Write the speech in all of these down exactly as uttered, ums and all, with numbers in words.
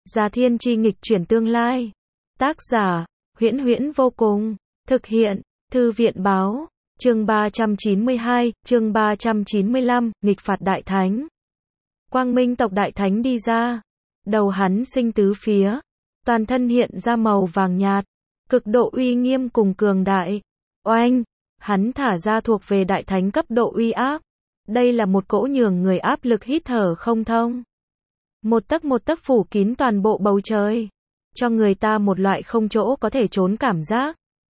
Già Thiên Chi nghịch chuyển tương lai. Tác giả, Huyễn Huyễn vô cùng. Thực hiện, Thư viện báo. Chương ba trăm chín mươi hai, chương ba trăm chín mươi lăm, nghịch phạt đại thánh. Quang Minh tộc đại thánh đi ra. Đầu hắn sinh tứ phía. Toàn thân hiện ra màu vàng nhạt. Cực độ uy nghiêm cùng cường đại. Oanh! Hắn thả ra thuộc về đại thánh cấp độ uy áp. Đây là một cỗ nhường người áp lực hít thở không thông. Một tấc một tấc phủ kín toàn bộ bầu trời. Cho người ta một loại không chỗ có thể trốn cảm giác.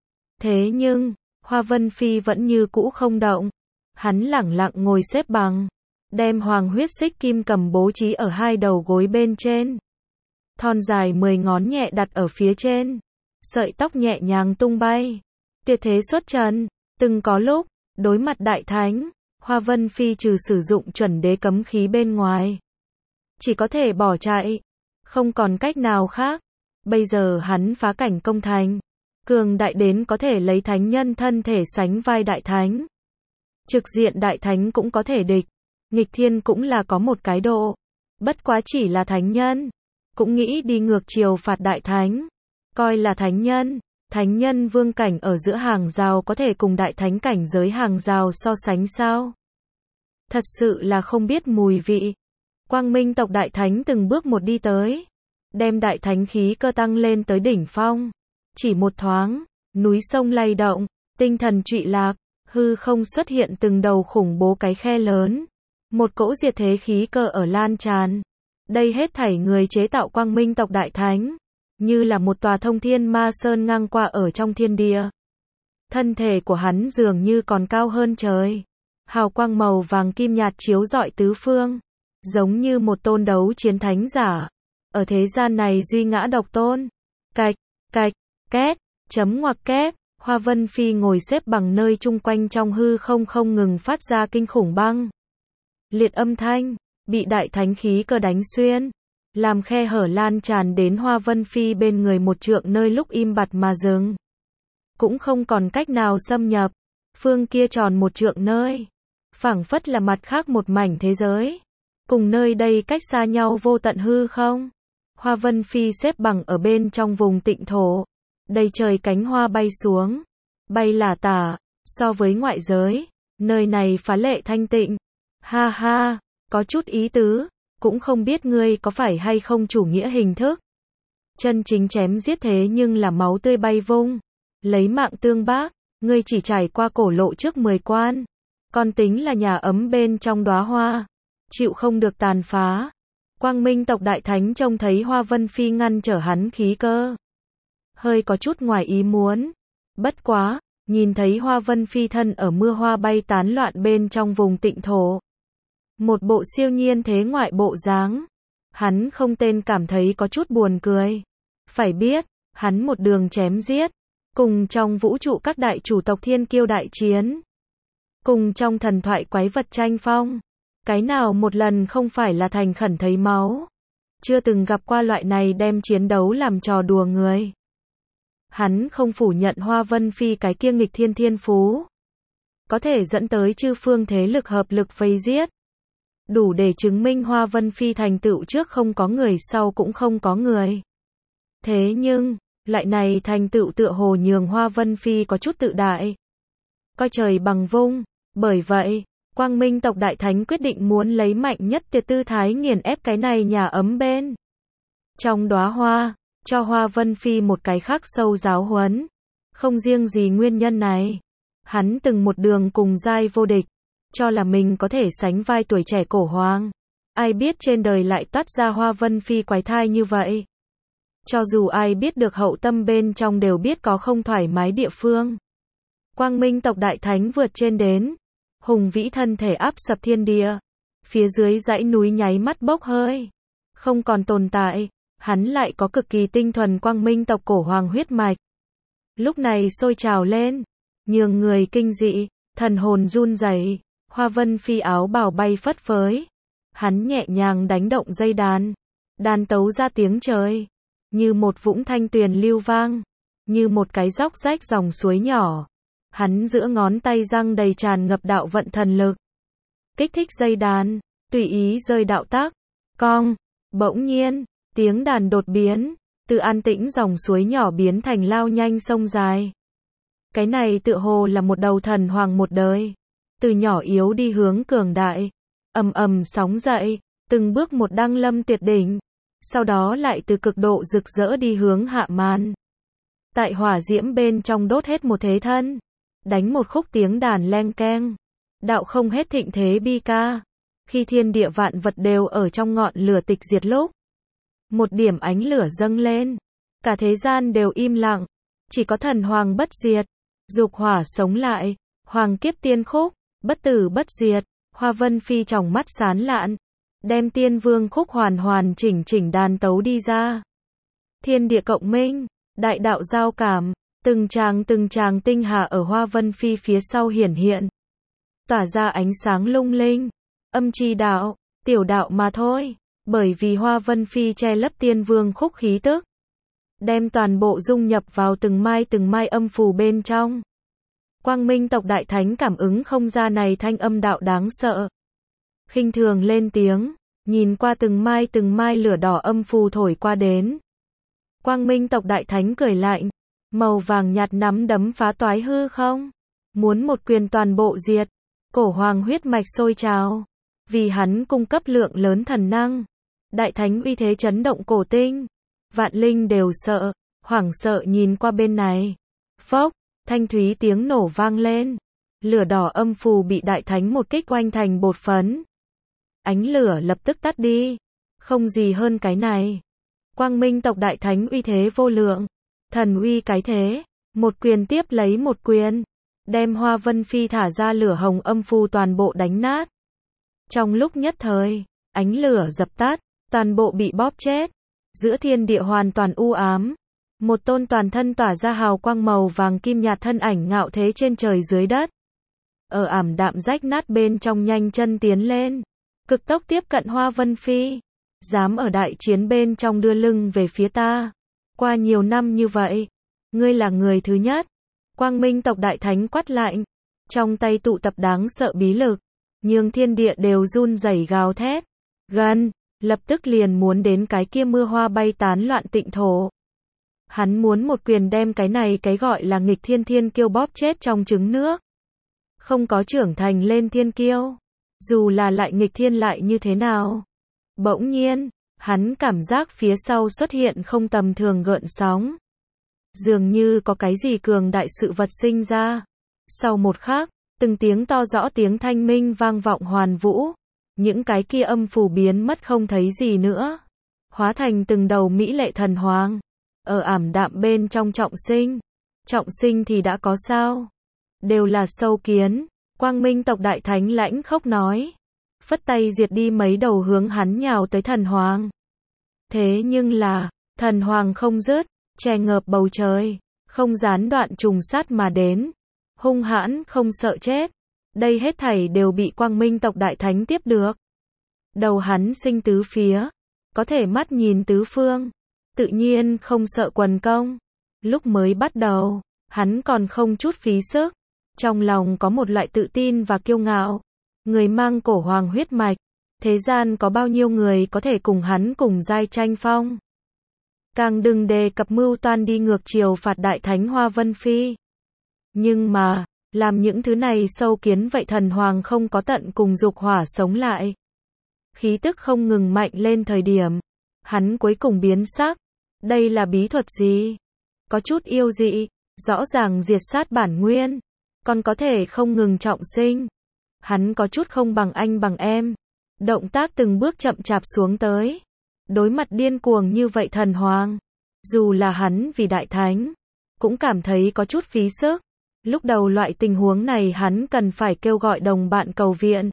Thế nhưng, Hoa Vân Phi vẫn như cũ không động. Hắn lẳng lặng ngồi xếp bằng. Đem hoàng huyết xích kim cầm bố trí ở hai đầu gối bên trên. Thon dài mười ngón nhẹ đặt ở phía trên. Sợi tóc nhẹ nhàng tung bay. Tuyệt thế xuất trần. Từng có lúc, đối mặt đại thánh, Hoa Vân Phi trừ sử dụng chuẩn đế cấm khí bên ngoài. Chỉ có thể bỏ chạy. Không còn cách nào khác. Bây giờ hắn phá cảnh công thành. Cường đại đến có thể lấy thánh nhân thân thể sánh vai đại thánh. Trực diện đại thánh cũng có thể địch. Nghịch thiên cũng là có một cái độ. Bất quá chỉ là thánh nhân. Cũng nghĩ đi ngược chiều phạt đại thánh. Coi là thánh nhân. Thánh nhân vương cảnh ở giữa hàng rào có thể cùng đại thánh cảnh giới hàng rào so sánh sao? Thật sự là không biết mùi vị. Quang Minh tộc đại thánh từng bước một đi tới. Đem đại thánh khí cơ tăng lên tới đỉnh phong. Chỉ một thoáng, núi sông lay động, tinh thần trụy lạc, hư không xuất hiện từng đầu khủng bố cái khe lớn. Một cỗ diệt thế khí cơ ở lan tràn. Đây hết thảy người chế tạo Quang Minh tộc đại thánh. Như là một tòa thông thiên ma sơn ngang qua ở trong thiên địa. Thân thể của hắn dường như còn cao hơn trời. Hào quang màu vàng kim nhạt chiếu rọi tứ phương. Giống như một tôn đấu chiến thánh giả. Ở thế gian này duy ngã độc tôn. Cạch, cạch, két, chấm ngoặc kép. Hoa Vân Phi ngồi xếp bằng nơi chung quanh trong hư không không ngừng phát ra kinh khủng băng. Liệt âm thanh, bị đại thánh khí cơ đánh xuyên. Làm khe hở lan tràn đến Hoa Vân Phi bên người một trượng nơi lúc im bặt mà dừng. Cũng không còn cách nào xâm nhập. Phương kia tròn một trượng nơi. Phảng phất là mặt khác một mảnh thế giới. Cùng nơi đây cách xa nhau vô tận hư không. Hoa Vân Phi xếp bằng ở bên trong vùng tịnh thổ. Đầy trời cánh hoa bay xuống. Bay lả tả. So với ngoại giới. Nơi này phá lệ thanh tịnh. Ha ha, có chút ý tứ. Cũng không biết ngươi có phải hay không chủ nghĩa hình thức. Chân chính chém giết thế nhưng là máu tươi bay vung. Lấy mạng tương bác. Ngươi chỉ trải qua cổ lộ trước mười quan. Còn tính là nhà ấm bên trong đóa hoa. Chịu không được tàn phá. Quang Minh tộc đại thánh trông thấy Hoa Vân Phi ngăn trở hắn khí cơ. Hơi có chút ngoài ý muốn. Bất quá, nhìn thấy Hoa Vân Phi thân ở mưa hoa bay tán loạn bên trong vùng tịnh thổ. Một bộ siêu nhiên thế ngoại bộ dáng. Hắn không tên cảm thấy có chút buồn cười. Phải biết, hắn một đường chém giết. Cùng trong vũ trụ các đại chủ tộc thiên kiêu đại chiến. Cùng trong thần thoại quái vật tranh phong. Cái nào một lần không phải là thành khẩn thấy máu. Chưa từng gặp qua loại này đem chiến đấu làm trò đùa người. Hắn không phủ nhận Hoa Vân Phi cái kia nghịch thiên thiên phú. Có thể dẫn tới chư phương thế lực hợp lực vây giết. Đủ để chứng minh Hoa Vân Phi thành tựu trước không có người sau cũng không có người. Thế nhưng, loại này thành tựu tựa hồ nhường Hoa Vân Phi có chút tự đại. Coi trời bằng vung. Bởi vậy, Quang Minh tộc đại thánh quyết định muốn lấy mạnh nhất tiệt tư thái nghiền ép cái này nhà ấm bên. Trong đóa hoa, cho Hoa Vân Phi một cái khắc sâu giáo huấn. Không riêng gì nguyên nhân này. Hắn từng một đường cùng giai vô địch. Cho là mình có thể sánh vai tuổi trẻ cổ hoàng. Ai biết trên đời lại toát ra Hoa Vân Phi quái thai như vậy. Cho dù ai biết được hậu tâm bên trong đều biết có không thoải mái địa phương. Quang Minh tộc đại thánh vượt trên đến. Hùng vĩ thân thể áp sập thiên địa. Phía dưới dãy núi nháy mắt bốc hơi. Không còn tồn tại. Hắn lại có cực kỳ tinh thuần Quang Minh tộc cổ hoàng huyết mạch. Lúc này sôi trào lên. Nhường người kinh dị. Thần hồn run rẩy. Hoa Vân Phi áo bào bay phất phới. Hắn nhẹ nhàng đánh động dây đàn. Đàn tấu ra tiếng trời. Như một vũng thanh tuyền lưu vang. Như một cái dốc rách dòng suối nhỏ. Hắn giữa ngón tay răng đầy tràn ngập đạo vận thần lực. Kích thích dây đàn. Tùy ý rơi đạo tác. Cong. Bỗng nhiên. Tiếng đàn đột biến, từ an tĩnh dòng suối nhỏ biến thành lao nhanh sông dài. Cái này tựa hồ là một đầu thần hoàng một đời. Từ nhỏ yếu đi hướng cường đại. Ầm ầm sóng dậy, từng bước một đăng lâm tuyệt đỉnh. Sau đó lại từ cực độ rực rỡ đi hướng hạ màn. Tại hỏa diễm bên trong đốt hết một thế thân. Đánh một khúc tiếng đàn leng keng. Đạo không hết thịnh thế bi ca. Khi thiên địa vạn vật đều ở trong ngọn lửa tịch diệt lúc. Một điểm ánh lửa dâng lên. Cả thế gian đều im lặng. Chỉ có thần hoàng bất diệt. Dục hỏa sống lại. Hoàng kiếp tiên khúc. Bất tử bất diệt. Hoa Vân Phi trong mắt sán lạn. Đem tiên vương khúc hoàn hoàn chỉnh chỉnh đàn tấu đi ra. Thiên địa cộng minh. Đại đạo giao cảm. Từng tràng từng tràng tinh hà ở Hoa Vân Phi phía sau hiển hiện. Tỏa ra ánh sáng lung linh. Âm chi đạo. Tiểu đạo mà thôi. Bởi vì Hoa Vân Phi che lấp tiên vương khúc khí tức. Đem toàn bộ dung nhập vào từng mai từng mai âm phù bên trong. Quang Minh tộc đại thánh cảm ứng không ra này thanh âm đạo đáng sợ. Khinh thường lên tiếng, nhìn qua từng mai từng mai lửa đỏ âm phù thổi qua đến. Quang Minh tộc đại thánh cười lạnh, màu vàng nhạt nắm đấm phá toái hư không, muốn một quyền toàn bộ diệt. Cổ hoàng huyết mạch sôi trào, vì hắn cung cấp lượng lớn thần năng. Đại thánh uy thế chấn động cổ tinh, vạn linh đều sợ, hoảng sợ nhìn qua bên này. Phốc, thanh thúy tiếng nổ vang lên, lửa đỏ âm phù bị đại thánh một kích oanh thành bột phấn. Ánh lửa lập tức tắt đi, không gì hơn cái này. Quang Minh tộc đại thánh uy thế vô lượng, thần uy cái thế, một quyền tiếp lấy một quyền, đem Hoa Vân Phi thả ra lửa hồng âm phù toàn bộ đánh nát. Trong lúc nhất thời, ánh lửa dập tắt, toàn bộ bị bóp chết. Giữa thiên địa hoàn toàn u ám, một tôn toàn thân tỏa ra hào quang màu vàng kim nhạt thân ảnh ngạo thế trên trời dưới đất. Ở ảm đạm rách nát bên trong nhanh chân tiến lên, cực tốc tiếp cận Hoa Vân Phi. Dám ở đại chiến bên trong đưa lưng về phía ta. Qua nhiều năm như vậy, ngươi là người thứ nhất. Quang Minh tộc đại thánh quát lạnh, trong tay tụ tập đáng sợ bí lực, nhường thiên địa đều run rẩy gào thét. Gần, lập tức liền muốn đến cái kia mưa hoa bay tán loạn tịnh thổ. Hắn muốn một quyền đem cái này cái gọi là nghịch thiên thiên kiêu bóp chết trong trứng nước. Không có trưởng thành lên thiên kiêu, dù là lại nghịch thiên lại như thế nào. Bỗng nhiên, hắn cảm giác phía sau xuất hiện không tầm thường gợn sóng. Dường như có cái gì cường đại sự vật sinh ra. Sau một khắc, từng tiếng to rõ tiếng thanh minh vang vọng hoàn vũ. Những cái kia âm phù biến mất không thấy gì nữa. Hóa thành từng đầu mỹ lệ thần hoàng. Ở ảm đạm bên trong trọng sinh. Trọng sinh thì đã có sao? Đều là sâu kiến. Quang Minh tộc đại thánh lãnh khốc nói. Phất tay diệt đi mấy đầu hướng hắn nhào tới thần hoàng. Thế nhưng là, thần hoàng không dứt, che ngợp bầu trời, không gián đoạn trùng sát mà đến. Hung hãn không sợ chết. Đây hết thảy đều bị Quang Minh tộc đại thánh tiếp được. Đầu hắn sinh tứ phía, có thể mắt nhìn tứ phương, tự nhiên không sợ quần công. Lúc mới bắt đầu, hắn còn không chút phí sức, trong lòng có một loại tự tin và kiêu ngạo. Người mang cổ hoàng huyết mạch, thế gian có bao nhiêu người có thể cùng hắn cùng giai tranh phong. Càng đừng đề cập mưu toan đi ngược chiều phạt đại thánh Hoa Vân Phi. Nhưng mà, làm những thứ này sâu kiến vậy thần hoàng không có tận cùng dục hỏa sống lại. Khí tức không ngừng mạnh lên thời điểm, hắn cuối cùng biến sắc. Đây là bí thuật gì? Có chút yêu dị, rõ ràng diệt sát bản nguyên, còn có thể không ngừng trọng sinh. Hắn có chút không bằng anh bằng em. Động tác từng bước chậm chạp xuống tới. Đối mặt điên cuồng như vậy thần hoàng, dù là hắn vì đại thánh, cũng cảm thấy có chút phí sức. Lúc đầu loại tình huống này hắn cần phải kêu gọi đồng bạn cầu viện.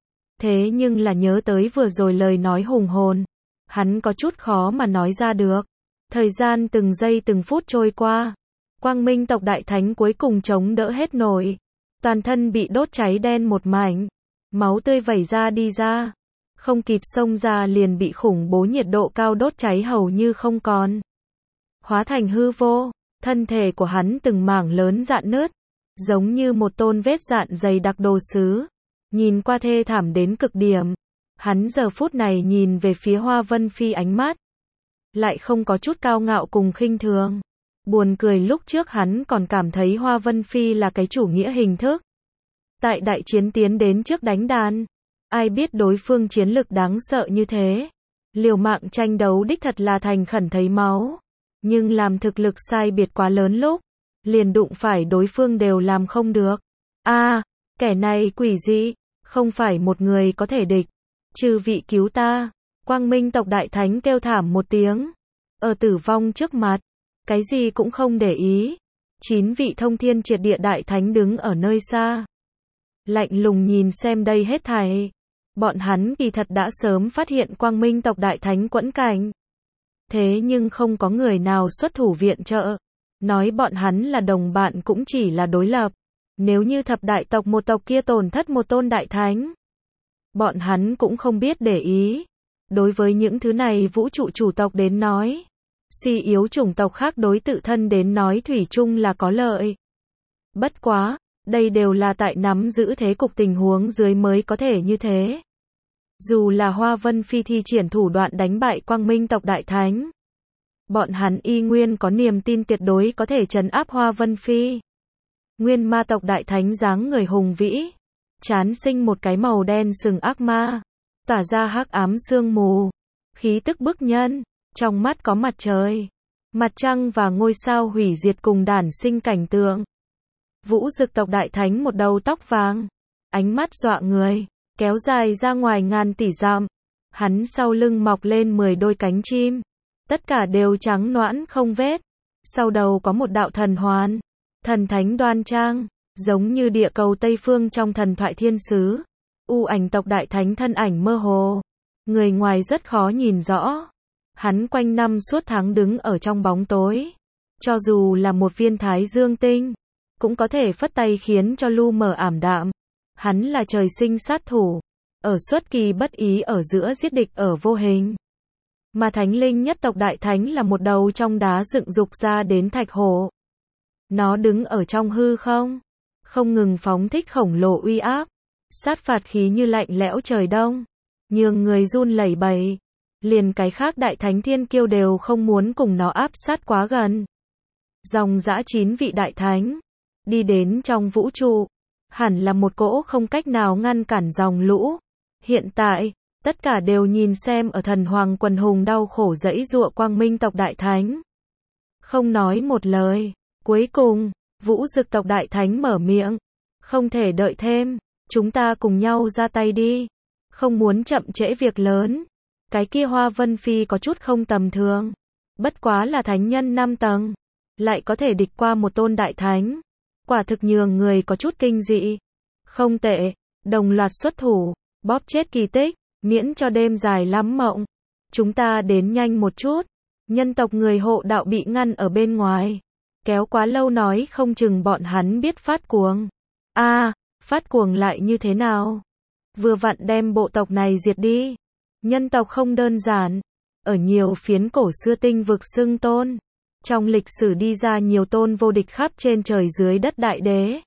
Thế nhưng là nhớ tới vừa rồi lời nói hùng hồn, hắn có chút khó mà nói ra được. Thời gian từng giây từng phút trôi qua, Quang Minh tộc đại thánh cuối cùng chống đỡ hết nổi. Toàn thân bị đốt cháy đen một mảnh, máu tươi vẩy ra đi ra, không kịp xông ra liền bị khủng bố nhiệt độ cao đốt cháy hầu như không còn. Hóa thành hư vô, thân thể của hắn từng mảng lớn rạn nứt, giống như một tôn vết rạn dày đặc đồ sứ, nhìn qua thê thảm đến cực điểm. Hắn giờ phút này nhìn về phía Hoa Vân Phi ánh mắt, lại không có chút cao ngạo cùng khinh thường. Buồn cười lúc trước hắn còn cảm thấy Hoa Vân Phi là cái chủ nghĩa hình thức. Tại đại chiến tiến đến trước đánh đàn. Ai biết đối phương chiến lực đáng sợ như thế. Liều mạng tranh đấu đích thật là thành khẩn thấy máu. Nhưng làm thực lực sai biệt quá lớn lúc. Liền đụng phải đối phương đều làm không được. A, kẻ này quỷ dị. Không phải một người có thể địch. Chư vị cứu ta. Quang Minh tộc đại thánh kêu thảm một tiếng. Ở tử vong trước mặt. Cái gì cũng không để ý. Chín vị thông thiên triệt địa đại thánh đứng ở nơi xa. Lạnh lùng nhìn xem đây hết thảy. Bọn hắn kỳ thật đã sớm phát hiện Quang Minh tộc đại thánh quẫn cảnh. Thế nhưng không có người nào xuất thủ viện trợ. Nói bọn hắn là đồng bạn cũng chỉ là đối lập. Nếu như thập đại tộc một tộc kia tổn thất một tôn đại thánh. Bọn hắn cũng không biết để ý. Đối với những thứ này vũ trụ chủ tộc đến nói. Suy yếu chủng tộc khác đối tự thân đến nói thủy chung là có lợi. Bất quá, đây đều là tại nắm giữ thế cục tình huống dưới mới có thể như thế. Dù là Hoa Vân Phi thi triển thủ đoạn đánh bại Quang Minh tộc đại thánh. Bọn hắn y nguyên có niềm tin tuyệt đối có thể trấn áp Hoa Vân Phi. Nguyên ma tộc đại thánh dáng người hùng vĩ. Chán sinh một cái màu đen sừng ác ma. Tỏa ra hắc ám sương mù. Khí tức bức nhân. Trong mắt có mặt trời. Mặt trăng và ngôi sao hủy diệt cùng đản sinh cảnh tượng. Vũ Dực tộc đại thánh một đầu tóc vàng. Ánh mắt dọa người. Kéo dài ra ngoài ngàn tỷ dặm. Hắn sau lưng mọc lên mười đôi cánh chim. Tất cả đều trắng nõn không vết. Sau đầu có một đạo thần hoàn. Thần thánh đoan trang. Giống như địa cầu Tây Phương trong thần thoại thiên sứ. U ảnh tộc đại thánh thân ảnh mơ hồ. Người ngoài rất khó nhìn rõ. Hắn quanh năm suốt tháng đứng ở trong bóng tối. Cho dù là một viên thái dương tinh. Cũng có thể phất tay khiến cho lu mờ ảm đạm. Hắn là trời sinh sát thủ. Ở xuất kỳ bất ý ở giữa giết địch ở vô hình. Mà thánh linh nhất tộc đại thánh là một đầu trong đá dựng dục ra đến thạch hổ. Nó đứng ở trong hư không. Không ngừng phóng thích khổng lồ uy áp. Sát phạt khí như lạnh lẽo trời đông. Nhường người run lẩy bẩy. Liền cái khác đại thánh thiên kiêu đều không muốn cùng nó áp sát quá gần. Dòng dã chín vị đại thánh. Đi đến trong vũ trụ. Hẳn là một cỗ không cách nào ngăn cản dòng lũ. Hiện tại, tất cả đều nhìn xem ở thần hoàng quần hùng đau khổ dẫy dụa Quang Minh tộc đại thánh. Không nói một lời. Cuối cùng, Vũ Dực tộc đại thánh mở miệng. Không thể đợi thêm. Chúng ta cùng nhau ra tay đi. Không muốn chậm trễ việc lớn. Cái kia Hoa Vân Phi có chút không tầm thường. Bất quá là thánh nhân năm tầng. Lại có thể địch qua một tôn đại thánh. Quả thực nhường người có chút kinh dị. Không tệ. Đồng loạt xuất thủ. Bóp chết kỳ tích. Miễn cho đêm dài lắm mộng. Chúng ta đến nhanh một chút. Nhân tộc người hộ đạo bị ngăn ở bên ngoài. Kéo quá lâu nói không chừng bọn hắn biết phát cuồng. A, à, phát cuồng lại như thế nào? Vừa vặn đem bộ tộc này diệt đi. Nhân tộc không đơn giản. Ở nhiều phiến cổ xưa tinh vực xưng tôn. Trong lịch sử đi ra nhiều tôn vô địch khắp trên trời dưới đất đại đế.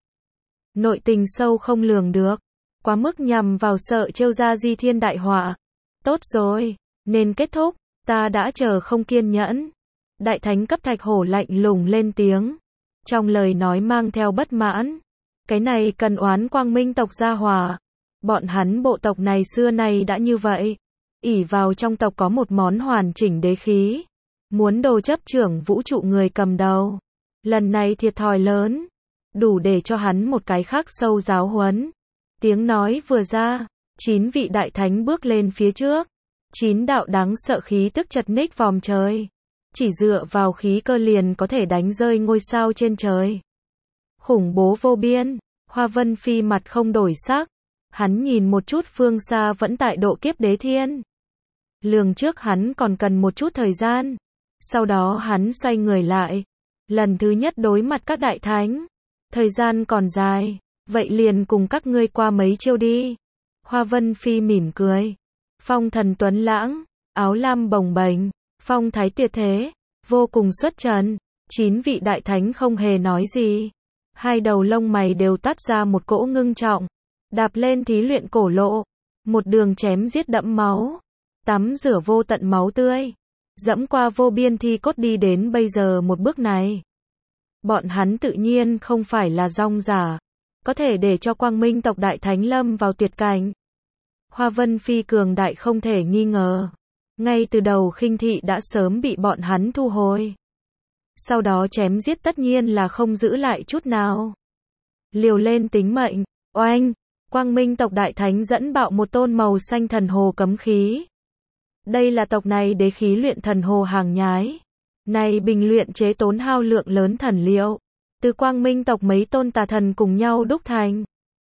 Nội tình sâu không lường được. Quá mức nhằm vào sợ trêu ra di thiên đại họa. Tốt rồi, nên kết thúc. Ta đã chờ không kiên nhẫn. Đại thánh cấp thạch hổ lạnh lùng lên tiếng. Trong lời nói mang theo bất mãn. Cái này cần oán Quang Minh tộc gia hòa. Bọn hắn bộ tộc này xưa nay đã như vậy. ỷ vào trong tộc có một món hoàn chỉnh đế khí. Muốn đồ chấp trưởng vũ trụ người cầm đầu. Lần này thiệt thòi lớn. Đủ để cho hắn một cái khắc sâu giáo huấn. Tiếng nói vừa ra. Chín vị đại thánh bước lên phía trước. Chín đạo đáng sợ khí tức chật ních vòm trời. Chỉ dựa vào khí cơ liền có thể đánh rơi ngôi sao trên trời. Khủng bố vô biên. Hoa Vân Phi mặt không đổi sắc. Hắn nhìn một chút phương xa vẫn tại độ kiếp đế thiên. Lường trước hắn còn cần một chút thời gian. Sau đó hắn xoay người lại. Lần thứ nhất đối mặt các đại thánh. Thời gian còn dài. Vậy liền cùng các ngươi qua mấy chiêu đi. Hoa Vân Phi mỉm cười. Phong thần tuấn lãng. Áo lam bồng bềnh. Phong thái tuyệt thế. Vô cùng xuất trần. Chín vị đại thánh không hề nói gì. Hai đầu lông mày đều toát ra một cỗ ngưng trọng. Đạp lên thí luyện cổ lộ. Một đường chém giết đẫm máu. Tắm rửa vô tận máu tươi. dẫm qua vô biên thi cốt đi đến bây giờ một bước này. Bọn hắn tự nhiên không phải là rong giả, có thể để cho Quang Minh tộc Đại Thánh lâm vào tuyệt cảnh. Hoa Vân Phi cường đại không thể nghi ngờ. Ngay từ đầu khinh thị đã sớm bị bọn hắn thu hồi. Sau đó chém giết tất nhiên là không giữ lại chút nào. Liều lên tính mệnh, oanh, Quang Minh tộc Đại Thánh dẫn bạo một tôn màu xanh thần hồ cấm khí. Đây là tộc này đế khí luyện thần hồ hàng nhái. Này bình luyện chế tốn hao lượng lớn thần liệu. Từ Quang Minh tộc mấy tôn tà thần cùng nhau đúc thành.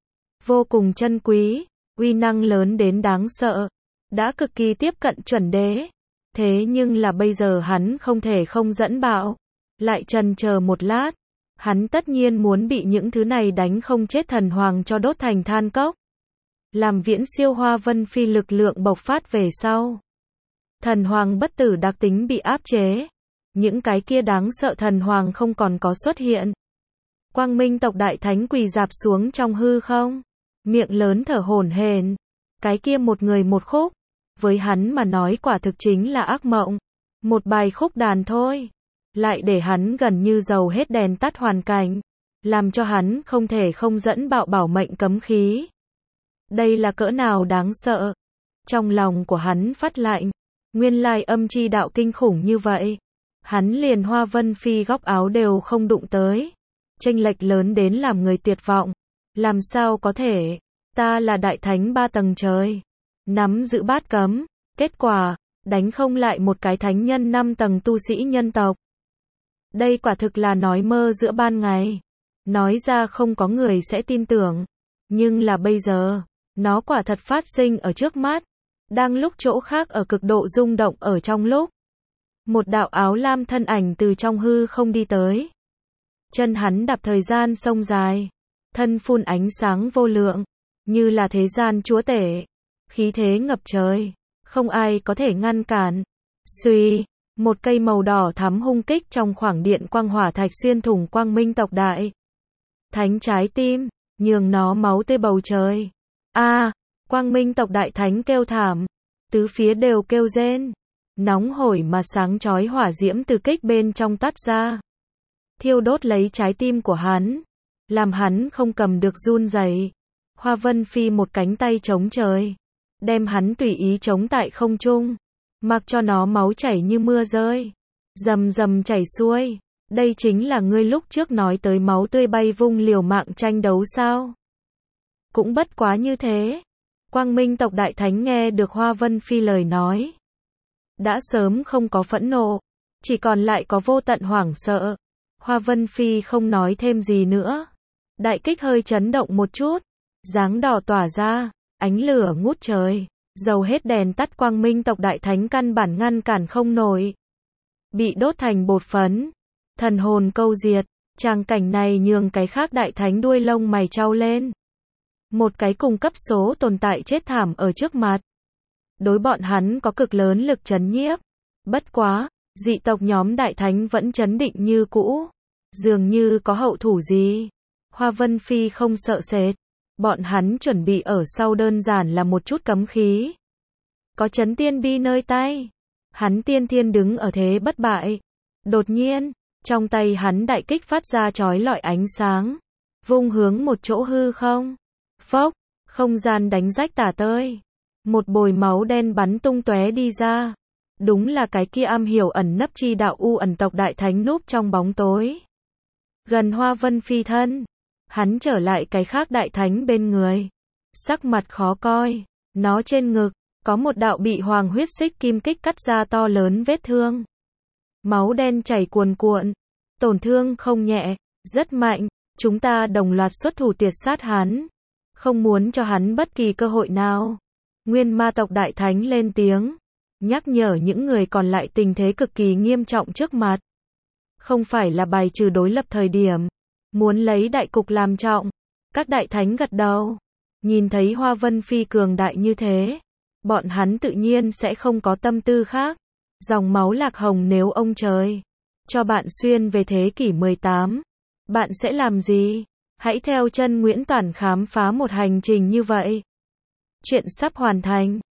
Vô cùng chân quý, uy năng lớn đến đáng sợ. Đã cực kỳ tiếp cận chuẩn đế. Thế nhưng là bây giờ hắn không thể không dẫn bạo. Lại chần chờ một lát. Hắn tất nhiên muốn bị những thứ này đánh không chết thần hoàng cho đốt thành than cốc. Làm viễn siêu Hoa Vân Phi lực lượng bộc phát về sau. Thần hoàng bất tử đặc tính bị áp chế. Những cái kia đáng sợ thần hoàng không còn có xuất hiện. Quang Minh tộc Đại Thánh quỳ dạp xuống trong hư không. Miệng lớn thở hổn hển. Cái kia một người một khúc. Với hắn mà nói quả thực chính là ác mộng. Một bài khúc đàn thôi. Lại để hắn gần như dầu hết đèn tắt hoàn cảnh. Làm cho hắn không thể không dẫn bạo bảo mệnh cấm khí. Đây là cỡ nào đáng sợ. Trong lòng của hắn phát lạnh. Nguyên lai âm chi đạo kinh khủng như vậy. Hắn liền Hoa Vân Phi góc áo đều không đụng tới. Chênh lệch lớn đến làm người tuyệt vọng. Làm sao có thể. Ta là Đại Thánh ba tầng trời. Nắm giữ bát cấm. Kết quả, đánh không lại một cái thánh nhân năm tầng tu sĩ nhân tộc. Đây quả thực là nói mơ giữa ban ngày. Nói ra không có người sẽ tin tưởng. Nhưng là bây giờ, nó quả thật phát sinh ở trước mắt. Đang lúc chỗ khác ở cực độ rung động ở trong lúc. Một đạo áo lam thân ảnh từ trong hư không đi tới. Chân hắn đạp thời gian sông dài. Thân phun ánh sáng vô lượng. Như là thế gian chúa tể. Khí thế ngập trời. Không ai có thể ngăn cản. Xuy. Một cây màu đỏ thắm hung kích trong khoảng điện quang hỏa thạch xuyên thủng Quang Minh tộc Đại Thánh trái tim. Nhường nó máu tươi bầu trời. A, à, Quang Minh tộc Đại Thánh kêu thảm. Tứ phía đều kêu rên. Nóng hổi mà sáng chói hỏa diễm từ kích bên trong tắt ra. Thiêu đốt lấy trái tim của hắn. Làm hắn không cầm được run rẩy. Hoa Vân Phi một cánh tay chống trời. Đem hắn tùy ý chống tại không trung. Mặc cho nó máu chảy như mưa rơi. Rầm rầm chảy xuôi. Đây chính là ngươi lúc trước nói tới máu tươi bay vung liều mạng tranh đấu sao? Cũng bất quá như thế. Quang Minh tộc Đại Thánh nghe được Hoa Vân Phi lời nói. Đã sớm không có phẫn nộ. Chỉ còn lại có vô tận hoảng sợ. Hoa Vân Phi không nói thêm gì nữa. Đại kích hơi chấn động một chút. Dáng đỏ tỏa ra. Ánh lửa ngút trời. Dầu hết đèn tắt Quang Minh tộc Đại Thánh căn bản ngăn cản không nổi. Bị đốt thành bột phấn. Thần hồn câu diệt. Tràng cảnh này nhường cái khác Đại Thánh đuôi lông mày trao lên. Một cái cùng cấp số tồn tại chết thảm ở trước mặt. Đối bọn hắn có cực lớn lực chấn nhiếp. Bất quá, dị tộc nhóm Đại Thánh vẫn chấn định như cũ. Dường như có hậu thủ gì. Hoa Vân Phi không sợ sệt. Bọn hắn chuẩn bị ở sau đơn giản là một chút cấm khí. Có chấn tiên bi nơi tay. Hắn tiên thiên đứng ở thế bất bại. Đột nhiên, trong tay hắn đại kích phát ra chói lọi ánh sáng. Vung hướng một chỗ hư không. Phốc, không gian đánh rách tả tơi. Một bồi máu đen bắn tung tóe đi ra. Đúng là cái kia am hiểu ẩn nấp chi đạo u ẩn tộc Đại Thánh núp trong bóng tối. Gần Hoa Vân Phi thân. Hắn trở lại cái khác Đại Thánh bên người. Sắc mặt khó coi. Nó trên ngực, có một đạo bị hoàng huyết xích kim kích cắt ra to lớn vết thương. Máu đen chảy cuồn cuộn. Tổn thương không nhẹ, rất mạnh. Chúng ta đồng loạt xuất thủ tiệt sát hắn. Không muốn cho hắn bất kỳ cơ hội nào. Nguyên ma tộc Đại Thánh lên tiếng. Nhắc nhở những người còn lại tình thế cực kỳ nghiêm trọng trước mặt. Không phải là bài trừ đối lập thời điểm. Muốn lấy đại cục làm trọng. Các Đại Thánh gật đầu. Nhìn thấy Hoa Vân Phi cường đại như thế. Bọn hắn tự nhiên sẽ không có tâm tư khác. Dòng máu lạc hồng nếu ông trời cho bạn xuyên về thế kỷ mười tám. Bạn sẽ làm gì? Hãy theo chân Nguyễn Toản khám phá một hành trình như vậy. Chuyện sắp hoàn thành.